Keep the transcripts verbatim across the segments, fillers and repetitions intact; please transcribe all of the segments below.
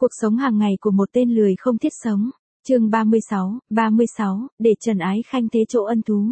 Cuộc sống hàng ngày của một tên lười không thiết sống. Chương ba mươi sáu, ba mươi sáu, để Trần Ái Khanh thế chỗ ân tú.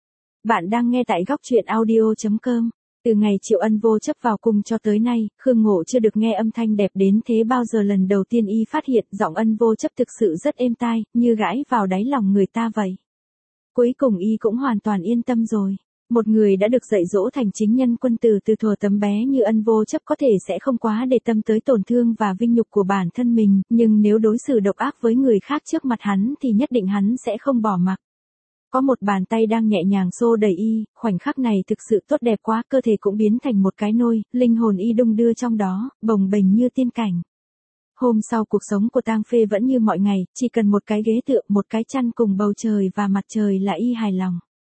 Bạn đang nghe tại góc truyện audio chấm com. Từ ngày Triệu Ân vô chấp vào cung cho tới nay, Khương Ngộ chưa được nghe âm thanh đẹp đến thế bao giờ. Lần đầu tiên y phát hiện giọng Ân vô chấp thực sự rất êm tai, như gãi vào đáy lòng người ta vậy. Cuối cùng y cũng hoàn toàn yên tâm rồi. Một người đã được dạy dỗ thành chính nhân quân tử từ thuở tấm bé như Ân vô chấp có thể sẽ không quá để tâm tới tổn thương và vinh nhục của bản thân mình, nhưng nếu đối xử độc ác với người khác trước mặt hắn thì nhất định hắn sẽ không bỏ mặc. Có một bàn tay đang nhẹ nhàng xô đẩy y, khoảnh khắc này thực sự tốt đẹp quá, cơ thể cũng biến thành một cái nôi, linh hồn y đung đưa trong đó, bồng bềnh như tiên cảnh. Hôm sau cuộc sống của Tang Phê vẫn như mọi ngày, chỉ cần một cái ghế tựa, một cái chăn cùng bầu trời và mặt trời là y hài lòng.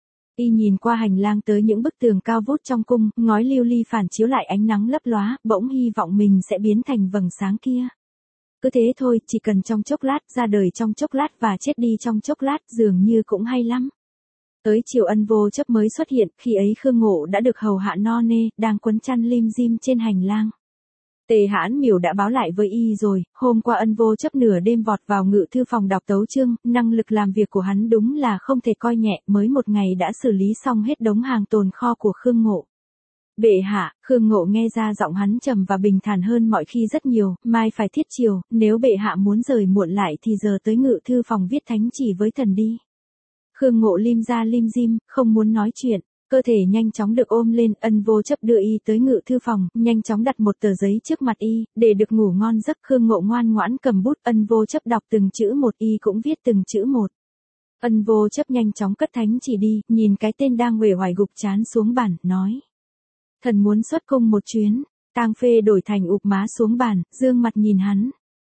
Y nhìn qua hành lang tới những bức tường cao vút trong cung, ngói lưu ly phản chiếu lại ánh nắng lấp lóa, bỗng hy vọng mình sẽ biến thành vầng sáng kia. Cứ thế thôi, chỉ cần trong chốc lát, ra đời trong chốc lát và chết đi trong chốc lát, dường như cũng hay lắm. Tới chiều Ân vô chấp mới xuất hiện, khi ấy Khương Ngộ đã được hầu hạ no nê, đang quấn chăn lim dim trên hành lang. Tề Hãn Miểu đã báo lại với y rồi, hôm qua Ân vô chấp nửa đêm vọt vào ngự thư phòng đọc tấu chương, năng lực làm việc của hắn đúng là không thể coi nhẹ, mới một ngày đã xử lý xong hết đống hàng tồn kho của Khương Ngộ. Bệ hạ, Khương Ngộ nghe ra giọng hắn trầm và bình thản hơn mọi khi rất nhiều, mai phải thiết chiều, nếu bệ hạ muốn rời muộn lại thì giờ tới ngự thư phòng viết thánh chỉ với thần đi. Khương Ngộ lim ra lim dim, không muốn nói chuyện. Cơ thể nhanh chóng được ôm lên, Ân vô chấp đưa y tới ngự thư phòng, nhanh chóng đặt một tờ giấy trước mặt y, để được ngủ ngon giấc. Khương Ngộ ngoan ngoãn cầm bút, Ân vô chấp đọc từng chữ một, y cũng viết từng chữ một. Ân vô chấp nhanh chóng cất thánh chỉ đi, nhìn cái tên đang uể oải gục chán xuống bàn, nói. Thần muốn xuất cung một chuyến. Tang Phê đổi thành ụp má xuống bàn, dương mặt nhìn hắn.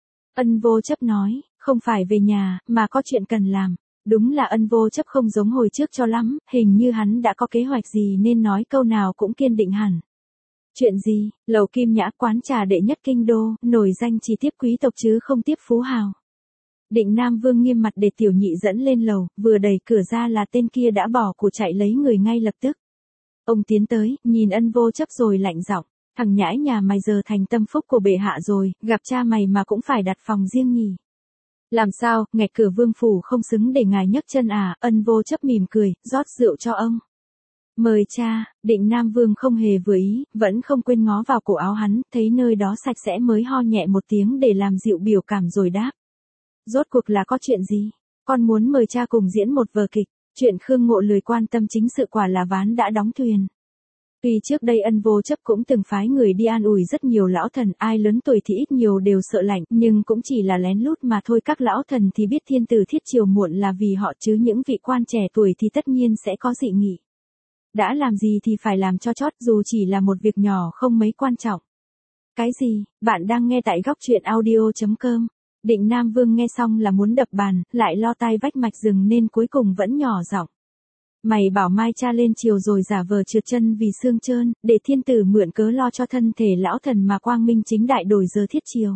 Ân vô chấp nói, không phải về nhà, mà có chuyện cần làm. Đúng là Ân vô chấp không giống hồi trước cho lắm, hình như hắn đã có kế hoạch gì nên nói câu nào cũng kiên định hẳn. Chuyện gì? Lầu Kim Nhã, quán trà đệ nhất kinh đô, nổi danh chỉ tiếp quý tộc chứ không tiếp phú hào. Định Nam Vương nghiêm mặt để tiểu nhị dẫn lên lầu, vừa đẩy cửa ra là tên kia đã bỏ của chạy lấy người ngay lập tức. Ông tiến tới, nhìn Ân vô chấp rồi lạnh giọng, thằng nhãi nhà mày giờ thành tâm phúc của bệ hạ rồi, gặp cha mày mà cũng phải đặt phòng riêng nhỉ. Làm sao, nghẹt cửa vương phủ không xứng để ngài nhấc chân à? Ân vô chấp mỉm cười, rót rượu cho ông. Mời cha. Định Nam Vương không hề vừa ý, vẫn không quên ngó vào cổ áo hắn, thấy nơi đó sạch sẽ mới ho nhẹ một tiếng để làm dịu biểu cảm rồi đáp. Rốt cuộc là có chuyện gì? Con muốn mời cha cùng diễn một vở kịch. Chuyện Khương Ngộ lười quan tâm chính sự, quả là ván đã đóng thuyền. Tuy trước đây Ân vô chấp cũng từng phái người đi an ủi rất nhiều lão thần, ai lớn tuổi thì ít nhiều đều sợ lạnh, nhưng cũng chỉ là lén lút mà thôi. Các lão thần thì biết thiên tử thiết chiều muộn là vì họ, chứ những vị quan trẻ tuổi thì tất nhiên sẽ có dị nghị. Đã làm gì thì phải làm cho chót, dù chỉ là một việc nhỏ không mấy quan trọng. Cái gì? Bạn đang nghe tại góc truyện audio chấm com. Định Nam Vương nghe xong là muốn đập bàn, lại lo tai vách mạch rừng nên cuối cùng vẫn nhỏ giọng. Mày bảo mai cha lên chiều rồi giả vờ trượt chân vì xương trơn, để thiên tử mượn cớ lo cho thân thể lão thần mà quang minh chính đại đổi giờ thiết chiều.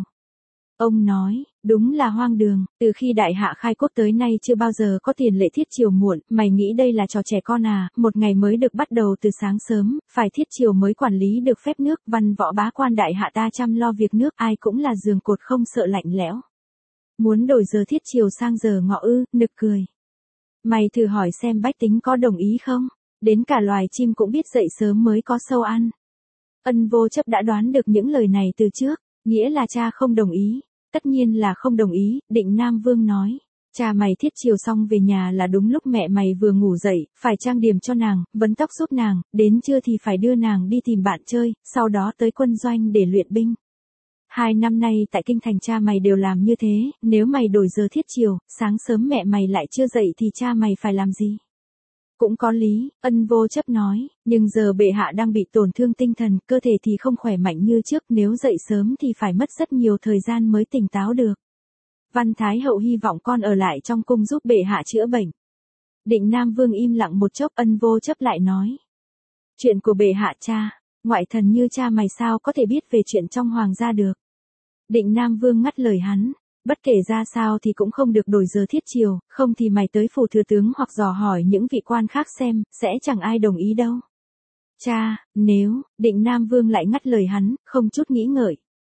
Ông nói, đúng là hoang đường, từ khi đại hạ khai quốc tới nay chưa bao giờ có tiền lệ thiết chiều muộn, mày nghĩ đây là trò trẻ con à? Một ngày mới được bắt đầu từ sáng sớm, phải thiết chiều mới quản lý được phép nước, văn võ bá quan đại hạ ta chăm lo việc nước, ai cũng là giường cột không sợ lạnh lẽo. Muốn đổi giờ thiết chiều sang giờ ngọ ư? Nực cười. Mày thử hỏi xem bách tính có đồng ý không? Đến cả loài chim cũng biết dậy sớm mới có sâu ăn. Ân vô chấp đã đoán được những lời này từ trước, nghĩa là cha không đồng ý. Tất nhiên là không đồng ý, Định Nam Vương nói. Cha mày thiết chiều xong về nhà là đúng lúc mẹ mày vừa ngủ dậy, phải trang điểm cho nàng, vấn tóc giúp nàng, đến trưa thì phải đưa nàng đi tìm bạn chơi, sau đó tới quân doanh để luyện binh. Hai năm nay tại kinh thành cha mày đều làm như thế, nếu mày đổi giờ thiết chiều, sáng sớm mẹ mày lại chưa dậy thì cha mày phải làm gì? Cũng có lý, Ân vô chấp nói, nhưng giờ bệ hạ đang bị tổn thương tinh thần, cơ thể thì không khỏe mạnh như trước, nếu dậy sớm thì phải mất rất nhiều thời gian mới tỉnh táo được. Văn Thái Hậu hy vọng con ở lại trong cung giúp bệ hạ chữa bệnh. Định Nam Vương im lặng một chốc, Ân vô chấp lại nói. Chuyện của bệ hạ cha, ngoại thần như cha mày sao có thể biết về chuyện trong hoàng gia được. Định Nam Vương ngắt lời hắn, bất kể ra sao thì cũng không được đổi giờ thiết chiều, không thì mày tới phủ thừa tướng hoặc dò hỏi những vị quan khác xem, sẽ chẳng ai đồng ý đâu. Cha, nếu, Định Nam Vương lại ngắt lời hắn, không chút nghĩ ngợi.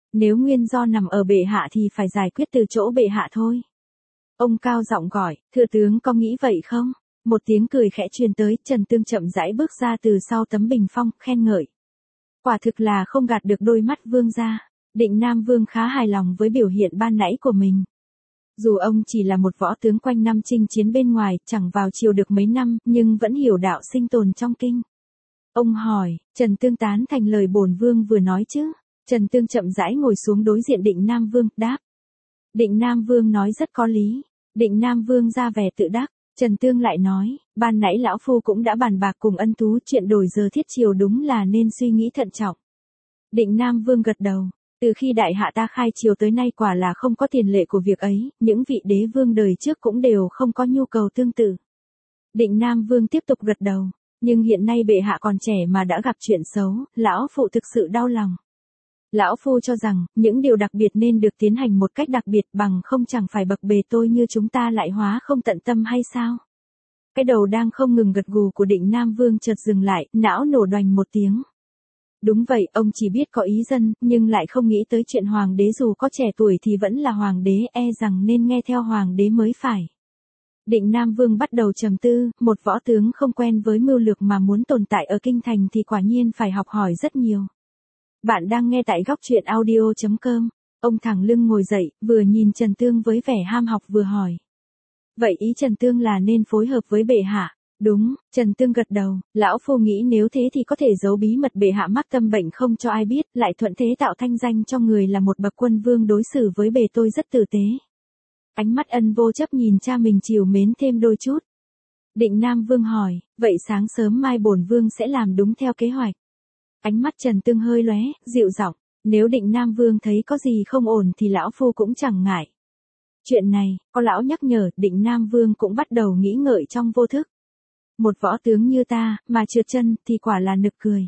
Nếu nguyên do nằm ở bệ hạ thì phải giải quyết từ chỗ bệ hạ thôi. Ông cao giọng gọi, thưa tướng có nghĩ vậy không? Một tiếng cười khẽ truyền tới, Trần Tương chậm rãi bước ra từ sau tấm bình phong, khen ngợi. Quả thực là không gạt được đôi mắt vương gia. Định Nam Vương khá hài lòng với biểu hiện ban nãy của mình. Dù ông chỉ là một võ tướng quanh năm chinh chiến bên ngoài, chẳng vào triều được mấy năm, nhưng vẫn hiểu đạo sinh tồn trong kinh. Ông hỏi, Trần Tương tán thành lời bổn vương vừa nói chứ? Trần Tương chậm rãi ngồi xuống đối diện Định Nam Vương, đáp. Định Nam Vương nói rất có lý. Định Nam Vương ra vẻ tự đắc. Trần Tương lại nói, ban nãy lão phu cũng đã bàn bạc cùng Ân Tú, chuyện đổi giờ thiết triều đúng là nên suy nghĩ thận trọng. Định Nam Vương gật đầu. Từ khi đại hạ ta khai triều tới nay quả là không có tiền lệ của việc ấy, những vị đế vương đời trước cũng đều không có nhu cầu tương tự. Định Nam Vương tiếp tục gật đầu. Nhưng hiện nay bệ hạ còn trẻ mà đã gặp chuyện xấu, lão phụ thực sự đau lòng. Lão phu cho rằng, những điều đặc biệt nên được tiến hành một cách đặc biệt, bằng không chẳng phải bậc bề tôi như chúng ta lại hóa không tận tâm hay sao? Cái đầu đang không ngừng gật gù của Định Nam Vương chợt dừng lại, não nổ đoành một tiếng. Đúng vậy, ông chỉ biết có ý dân, nhưng lại không nghĩ tới chuyện hoàng đế dù có trẻ tuổi thì vẫn là hoàng đế, e rằng nên nghe theo hoàng đế mới phải. Định Nam Vương bắt đầu trầm tư, một võ tướng không quen với mưu lược mà muốn tồn tại ở kinh thành thì quả nhiên phải học hỏi rất nhiều. Bạn đang nghe tại góc truyện audio chấm com. Ông thẳng lưng ngồi dậy, vừa nhìn Trần Tương với vẻ ham học vừa hỏi. Vậy ý Trần Tương là nên phối hợp với bệ hạ? Đúng, Trần Tương gật đầu, lão phu nghĩ nếu thế thì có thể giấu bí mật bệ hạ mắc tâm bệnh không cho ai biết, lại thuận thế tạo thanh danh cho người là một bậc quân vương đối xử với bề tôi rất tử tế. Ánh mắt Ân Vô Chấp nhìn cha mình trìu mến thêm đôi chút. Định Nam Vương hỏi, vậy sáng sớm mai bổn vương sẽ làm đúng theo kế hoạch. Ánh mắt Trần Tương hơi lóe, dịu giọng, nếu Định Nam Vương thấy có gì không ổn thì lão phu cũng chẳng ngại. Chuyện này, có lão nhắc nhở, Định Nam Vương cũng bắt đầu nghĩ ngợi trong vô thức. Một võ tướng như ta, mà trượt chân, thì quả là nực cười.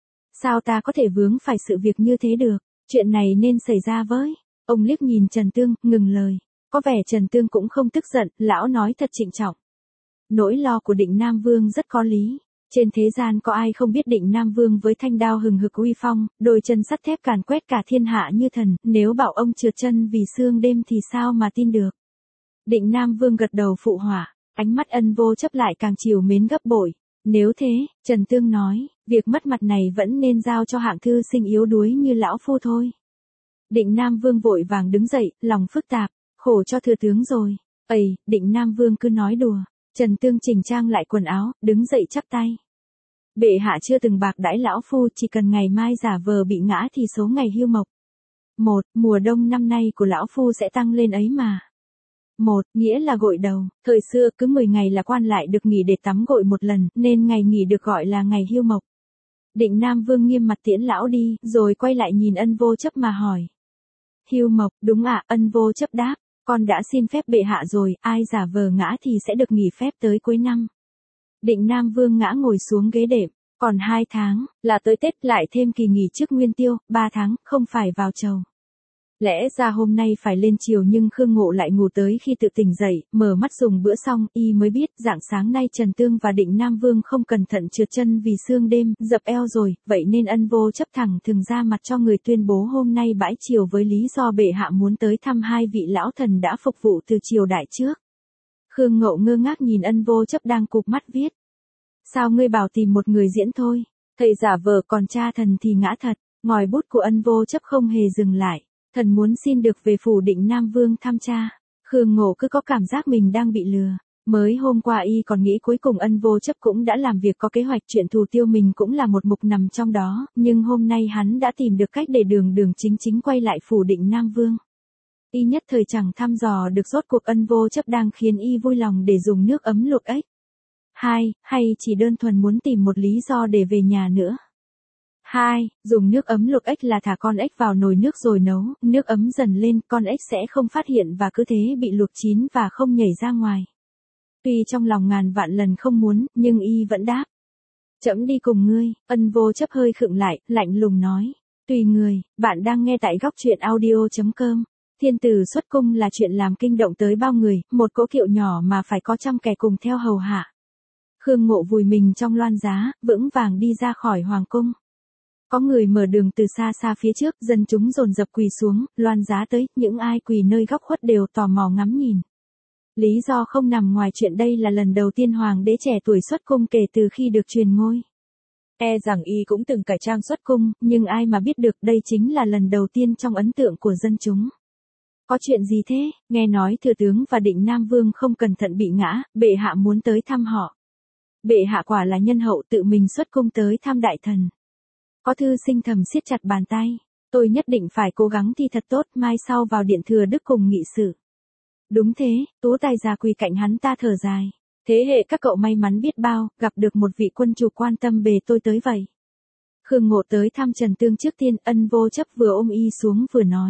Sao ta có thể vướng phải sự việc như thế được, chuyện này nên xảy ra với. Ông liếc nhìn Trần Tương, ngừng lời. Có vẻ Trần Tương cũng không tức giận, lão nói thật trịnh trọng. Nỗi lo của Định Nam Vương rất có lý. Trên thế gian có ai không biết Định Nam Vương với thanh đao hừng hực uy phong, đôi chân sắt thép càn quét cả thiên hạ như thần, nếu bảo ông trượt chân vì sương đêm thì sao mà tin được. Định Nam Vương gật đầu phụ họa, ánh mắt Ân Vô Chấp lại càng trìu mến gấp bội. Nếu thế, Trần Tương nói, việc mất mặt này vẫn nên giao cho hạng thư sinh yếu đuối như lão phu thôi. Định Nam Vương vội vàng đứng dậy, lòng phức tạp, khổ cho thừa tướng rồi. Ây, Định Nam Vương cứ nói đùa. Trần Tương chỉnh trang lại quần áo, đứng dậy chắp tay. Bệ hạ chưa từng bạc đãi lão phu, chỉ cần ngày mai giả vờ bị ngã thì số ngày hưu mộc. Một, mùa đông năm nay của lão phu sẽ tăng lên ấy mà. Một, nghĩa là gội đầu, thời xưa cứ mười ngày là quan lại được nghỉ để tắm gội một lần, nên ngày nghỉ được gọi là ngày hưu mộc. Định Nam Vương nghiêm mặt tiễn lão đi, rồi quay lại nhìn Ân Vô Chấp mà hỏi. Hưu mộc, đúng ạ, Ân Vô Chấp đáp. Con đã xin phép bệ hạ rồi, ai giả vờ ngã thì sẽ được nghỉ phép tới cuối năm. Định Nam Vương ngã ngồi xuống ghế đệm, còn hai tháng, là tới Tết lại thêm kỳ nghỉ trước Nguyên Tiêu, ba tháng, không phải vào chầu. Lẽ ra hôm nay phải lên chiều nhưng Khương Ngộ lại ngủ tới khi tự tỉnh dậy, mở mắt dùng bữa xong, y mới biết rạng sáng nay Trần Tương và Định Nam Vương không cẩn thận trượt chân vì sương đêm, dập eo rồi, vậy nên Ân Vô Chấp thẳng thừng ra mặt cho người tuyên bố hôm nay bãi triều với lý do bệ hạ muốn tới thăm hai vị lão thần đã phục vụ từ triều đại trước. Khương Ngộ ngơ ngác nhìn Ân Vô Chấp đang cụp mắt viết. Sao ngươi bảo tìm một người diễn thôi, thầy giả vờ còn cha thần thì ngã thật, ngòi bút của Ân Vô Chấp không hề dừng lại. Thần muốn xin được về phủ Định Nam Vương thăm cha. Khương Ngộ cứ có cảm giác mình đang bị lừa. Mới hôm qua y còn nghĩ cuối cùng Ân Vô Chấp cũng đã làm việc có kế hoạch, chuyện thù tiêu mình cũng là một mục nằm trong đó, nhưng hôm nay hắn đã tìm được cách để đường đường chính chính quay lại phủ Định Nam Vương. Y nhất thời chẳng thăm dò được rốt cuộc Ân Vô Chấp đang khiến y vui lòng để dùng nước ấm luộc ếch. Hai, hay chỉ đơn thuần muốn tìm một lý do để về nhà nữa. Hai, dùng nước ấm luộc ếch là thả con ếch vào nồi nước rồi nấu, nước ấm dần lên, con ếch sẽ không phát hiện và cứ thế bị luộc chín và không nhảy ra ngoài. Tuy trong lòng ngàn vạn lần không muốn, nhưng y vẫn đáp. Trẫm đi cùng ngươi. Ân Vô Chấp hơi khựng lại, lạnh lùng nói. Tùy người. Bạn đang nghe tại góc truyện audio chấm com. Thiên tử xuất cung là chuyện làm kinh động tới bao người, một cỗ kiệu nhỏ mà phải có trăm kẻ cùng theo hầu hạ. Khương Ngộ vùi mình trong loan giá, vững vàng đi ra khỏi hoàng cung. Có người mở đường từ xa xa phía trước, dân chúng dồn dập quỳ xuống, loan giá tới, những ai quỳ nơi góc khuất đều tò mò ngắm nhìn. Lý do không nằm ngoài chuyện đây là lần đầu tiên hoàng đế trẻ tuổi xuất cung kể từ khi được truyền ngôi. E rằng y cũng từng cải trang xuất cung, nhưng ai mà biết được đây chính là lần đầu tiên trong ấn tượng của dân chúng. Có chuyện gì thế? Nghe nói thừa tướng và Định Nam Vương không cẩn thận bị ngã, bệ hạ muốn tới thăm họ. Bệ hạ quả là nhân hậu, tự mình xuất cung tới thăm đại thần. Có thư sinh thầm siết chặt bàn tay. Tôi nhất định phải cố gắng thi thật tốt, mai sau vào điện thừa đức cùng nghị sự. Đúng thế, Tú Tài già quỳ cạnh hắn ta thở dài. Thế hệ các cậu may mắn biết bao, gặp được một vị quân chủ quan tâm bề tôi tới vậy. Khương Ngộ tới thăm Trần Tương trước tiên, Ân Vô Chấp vừa ôm y xuống vừa nói.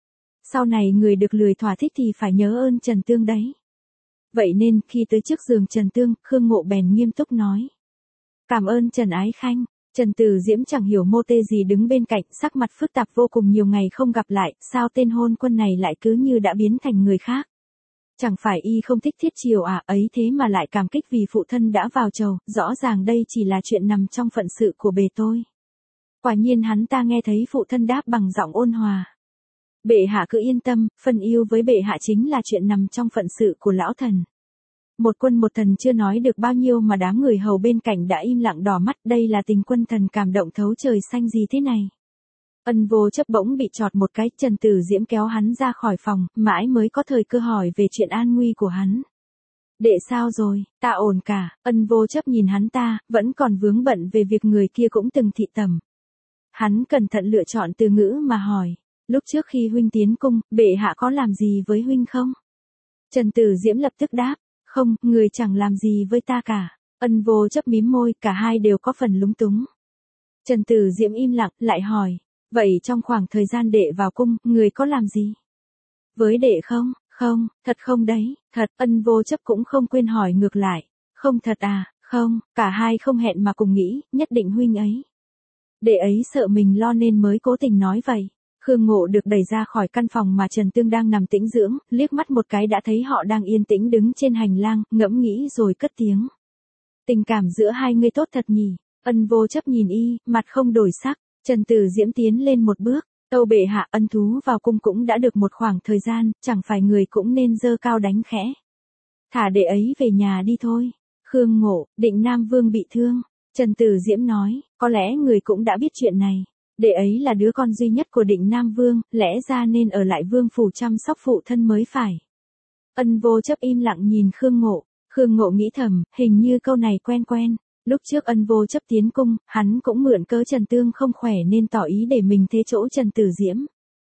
Sau này người được lười thỏa thích thì phải nhớ ơn Trần Tương đấy. Vậy nên, khi tới trước giường Trần Tương, Khương Ngộ bèn nghiêm túc nói. Cảm ơn Trần Ái Khanh. Trần Tử Diễm chẳng hiểu mô tê gì đứng bên cạnh, sắc mặt phức tạp vô cùng, nhiều ngày không gặp lại, sao tên hôn quân này lại cứ như đã biến thành người khác. Chẳng phải y không thích Thiết Triều à, ấy thế mà lại cảm kích vì phụ thân đã vào chầu, rõ ràng đây chỉ là chuyện nằm trong phận sự của bề tôi. Quả nhiên hắn ta nghe thấy phụ thân đáp bằng giọng ôn hòa. Bệ hạ cứ yên tâm, phần yêu với bệ hạ chính là chuyện nằm trong phận sự của lão thần. Một quân một thần chưa nói được bao nhiêu mà đám người hầu bên cạnh đã im lặng đỏ mắt, đây là tình quân thần cảm động thấu trời xanh gì thế này. Ân Vô Chấp bỗng bị chọt một cái, Trần Tử Diễm kéo hắn ra khỏi phòng, mãi mới có thời cơ hỏi về chuyện an nguy của hắn. Đệ sao rồi, ta ổn cả. Ân Vô Chấp nhìn hắn ta, vẫn còn vướng bận về việc người kia cũng từng thị tẩm. Hắn cẩn thận lựa chọn từ ngữ mà hỏi, lúc trước khi huynh tiến cung, bệ hạ có làm gì với huynh không? Trần Tử Diễm lập tức đáp, không, người chẳng làm gì với ta cả. Ân Vô Chấp mím môi, cả hai đều có phần lúng túng. Trần Tử Diễm im lặng, lại hỏi, vậy trong khoảng thời gian đệ vào cung, người có làm gì với đệ không? Không, thật không đấy, thật. Ân Vô Chấp cũng không quên hỏi ngược lại, không thật à? Không, cả hai không hẹn mà cùng nghĩ, nhất định huynh ấy. Đệ ấy sợ mình lo nên mới cố tình nói vậy. Khương Ngộ được đẩy ra khỏi căn phòng mà Trần Tương đang nằm tĩnh dưỡng, liếc mắt một cái đã thấy họ đang yên tĩnh đứng trên hành lang, ngẫm nghĩ rồi cất tiếng. Tình cảm giữa hai người tốt thật nhỉ. Ân Vô Chấp nhìn y, mặt không đổi sắc. Trần Tử Diễm tiến lên một bước, tâu bệ hạ, ân thú vào cung cũng đã được một khoảng thời gian, chẳng phải người cũng nên dơ cao đánh khẽ. Thả đệ ấy về nhà đi thôi. Khương Ngộ, Định Nam Vương bị thương. Trần Tử Diễm nói, có lẽ người cũng đã biết chuyện này. Đệ ấy là đứa con duy nhất của Định Nam Vương, lẽ ra nên ở lại vương phủ chăm sóc phụ thân mới phải. Ân Vô Chấp im lặng nhìn Khương Ngộ. Khương Ngộ nghĩ thầm, hình như câu này quen quen. Lúc trước Ân Vô Chấp tiến cung, hắn cũng mượn cớ Trần Tương không khỏe nên tỏ ý để mình thế chỗ Trần Tử Diễm.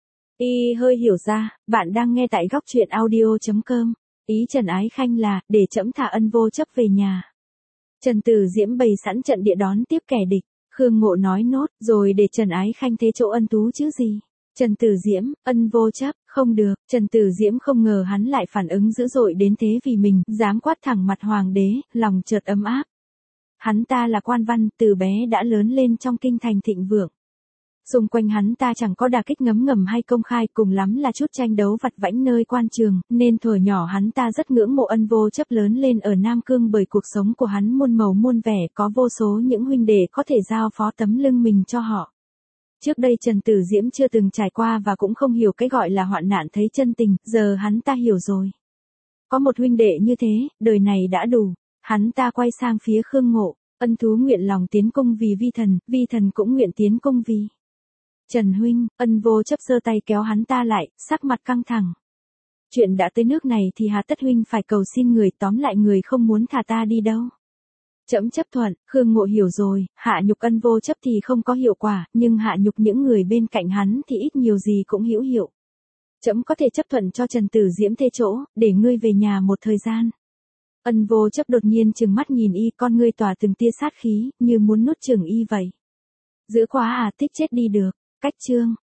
Y hơi hiểu ra, bạn đang nghe tại góc truyện audio chấm com. Ý Trần Ái Khanh là, để trẫm thả Ân Vô Chấp về nhà. Trần Tử Diễm bày sẵn trận địa đón tiếp kẻ địch. Khương Ngộ nói nốt, rồi để Trần Ái Khanh thế chỗ Ân Tú chứ gì. Trần Tử Diễm, Ân Vô Chấp, không được. Trần Tử Diễm không ngờ hắn lại phản ứng dữ dội đến thế vì mình, dám quát thẳng mặt hoàng đế, lòng chợt ấm áp. Hắn ta là quan văn, từ bé đã lớn lên trong kinh thành thịnh vượng. Xung quanh hắn ta chẳng có đả kích ngấm ngầm hay công khai, cùng lắm là chút tranh đấu vặt vãnh nơi quan trường, nên thuở nhỏ hắn ta rất ngưỡng mộ Ân Vô Chấp lớn lên ở Nam Cương bởi cuộc sống của hắn muôn màu muôn vẻ, có vô số những huynh đệ có thể giao phó tấm lưng mình cho họ. Trước đây Trần Tử Diễm chưa từng trải qua và cũng không hiểu cái gọi là hoạn nạn thấy chân tình, giờ hắn ta hiểu rồi. Có một huynh đệ như thế, đời này đã đủ. Hắn ta quay sang phía Khương Ngộ, ân thú nguyện lòng tiến cung vì vi thần, vi thần cũng nguyện tiến cung vì Trần huynh. Ân Vô Chấp giơ tay kéo hắn ta lại, sắc mặt căng thẳng. Chuyện đã tới nước này thì hà tất huynh phải cầu xin người, tóm lại người không muốn thả ta đi đâu. Trẫm chấp thuận. Khương Ngộ hiểu rồi, hạ nhục Ân Vô Chấp thì không có hiệu quả, nhưng hạ nhục những người bên cạnh hắn thì ít nhiều gì cũng hữu hiệu. Trẫm có thể chấp thuận cho Trần Tử Diễm thế chỗ, để ngươi về nhà một thời gian. Ân Vô Chấp đột nhiên trừng mắt nhìn y, con ngươi tỏa từng tia sát khí, như muốn nuốt chửng y vậy. Giữ quá à, thích chết đi được. Cách chương